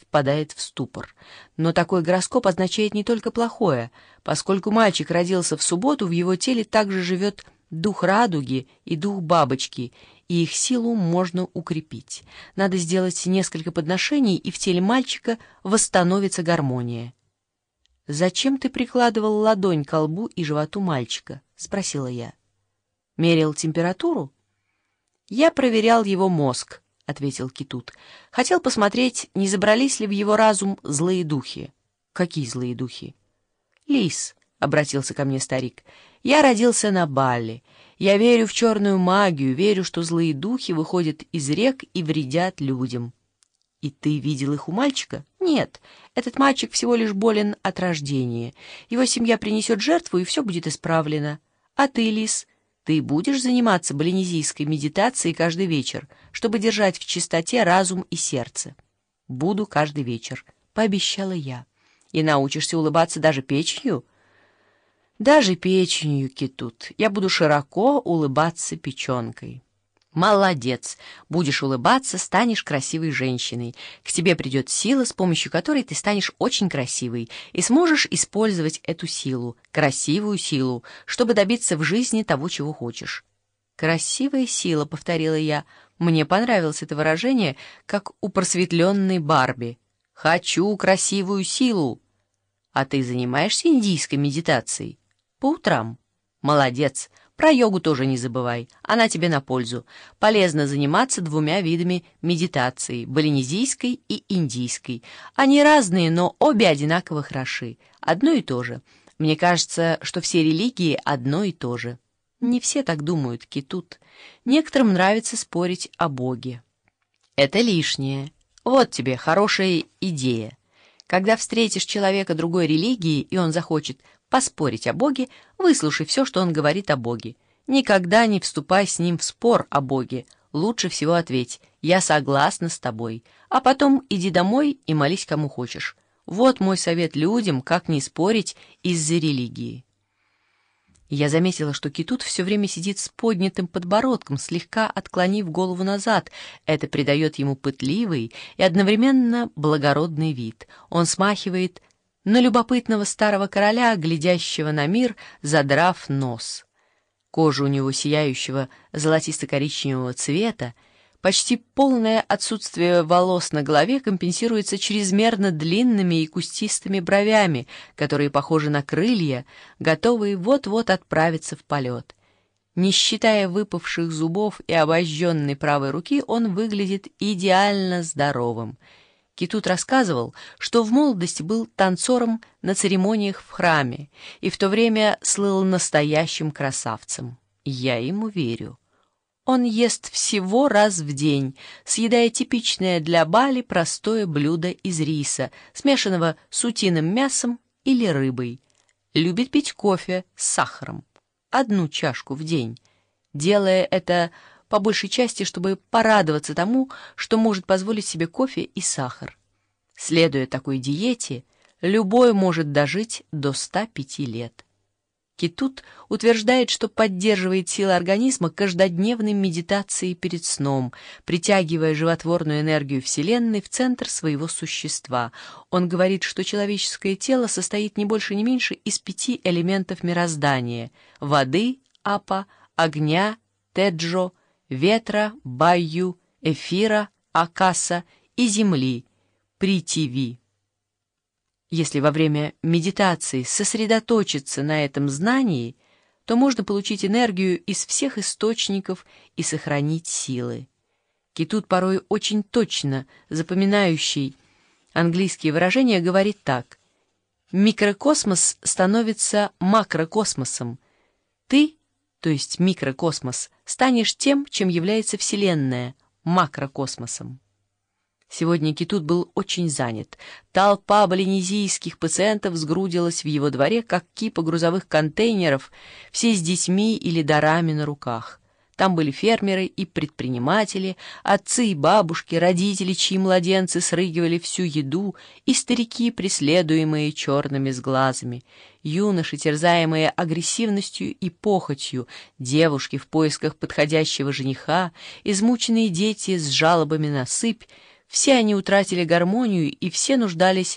впадает в ступор. Но такой гороскоп означает не только плохое. Поскольку мальчик родился в субботу, в его теле также живет дух радуги и дух бабочки, и их силу можно укрепить. Надо сделать несколько подношений, и в теле мальчика восстановится гармония. «Зачем ты прикладывал ладонь к лбу и животу мальчика?» — спросила я. «Мерил температуру?» «Я проверял его мозг», — ответил Кетут. «Хотел посмотреть, не забрались ли в его разум злые духи». «Какие злые духи?» «Лис», — обратился ко мне старик, — «я родился на Балли. Я верю в черную магию, верю, что злые духи выходят из рек и вредят людям». «И ты видел их у мальчика?» «Нет, этот мальчик всего лишь болен от рождения. Его семья принесет жертву, и все будет исправлено. А ты, Лис, ты будешь заниматься балинезийской медитацией каждый вечер, чтобы держать в чистоте разум и сердце?» «Буду каждый вечер», — пообещала я. «И научишься улыбаться даже печенью?» «Даже печенью, Кетут. Я буду широко улыбаться печенкой». «Молодец! Будешь улыбаться, станешь красивой женщиной. К тебе придет сила, с помощью которой ты станешь очень красивой, и сможешь использовать эту силу, красивую силу, чтобы добиться в жизни того, чего хочешь». «Красивая сила», — повторила я. Мне понравилось это выражение, как у просветленной Барби. «Хочу красивую силу». «А ты занимаешься индийской медитацией?» «По утрам». «Молодец! Про йогу тоже не забывай, она тебе на пользу. Полезно заниматься двумя видами медитации, балинезийской и индийской. Они разные, но обе одинаково хороши. Одно и то же. Мне кажется, что все религии одно и то же». Не все так думают, Кетут. Некоторым нравится спорить о Боге. Это лишнее. Вот тебе хорошая идея. Когда встретишь человека другой религии, и он захочет поспорить о Боге, выслушай все, что он говорит о Боге. Никогда не вступай с ним в спор о Боге. Лучше всего ответь: «Я согласна с тобой», а потом иди домой и молись кому хочешь. Вот мой совет людям, как не спорить из-за религии. Я заметила, что Кетут все время сидит с поднятым подбородком, слегка отклонив голову назад. Это придает ему пытливый и одновременно благородный вид. Он смахивает на любопытного старого короля, глядящего на мир, задрав нос. Кожа у него сияющего золотисто-коричневого цвета, почти полное отсутствие волос на голове компенсируется чрезмерно длинными и кустистыми бровями, которые похожи на крылья, готовые вот-вот отправиться в полет. Не считая выпавших зубов и обожженной правой руки, он выглядит идеально здоровым. Кетут рассказывал, что в молодости был танцором на церемониях в храме и в то время слыл настоящим красавцем. Я ему верю. Он ест всего раз в день, съедая типичное для Бали простое блюдо из риса, смешанного с утиным мясом или рыбой. Любит пить кофе с сахаром, 1 чашку в день, делая это по большей части, чтобы порадоваться тому, что может позволить себе кофе и сахар. Следуя такой диете, любой может дожить до 105 лет. Кетут утверждает, что поддерживает силы организма каждодневной медитацией перед сном, притягивая животворную энергию Вселенной в центр своего существа. Он говорит, что человеческое тело состоит не больше не меньше из 5 элементов мироздания: воды, апа, огня, теджо, ветра, байю, эфира, акаса и земли, притиви. Если во время медитации сосредоточиться на этом знании, то можно получить энергию из всех источников и сохранить силы. Кетут, порой очень точно запоминающий английские выражения, говорит так: «Микрокосмос становится макрокосмосом. Ты, то есть микрокосмос, станешь тем, чем является Вселенная, макрокосмосом». Сегодня Кетут был очень занят. Толпа балинезийских пациентов сгрудилась в его дворе, как кипа грузовых контейнеров, все с детьми или дарами на руках. Там были фермеры и предприниматели, отцы и бабушки, родители, чьи младенцы срыгивали всю еду, и старики, преследуемые черными сглазами, юноши, терзаемые агрессивностью и похотью, девушки в поисках подходящего жениха, измученные дети с жалобами на сыпь. Все они утратили гармонию, и все нуждались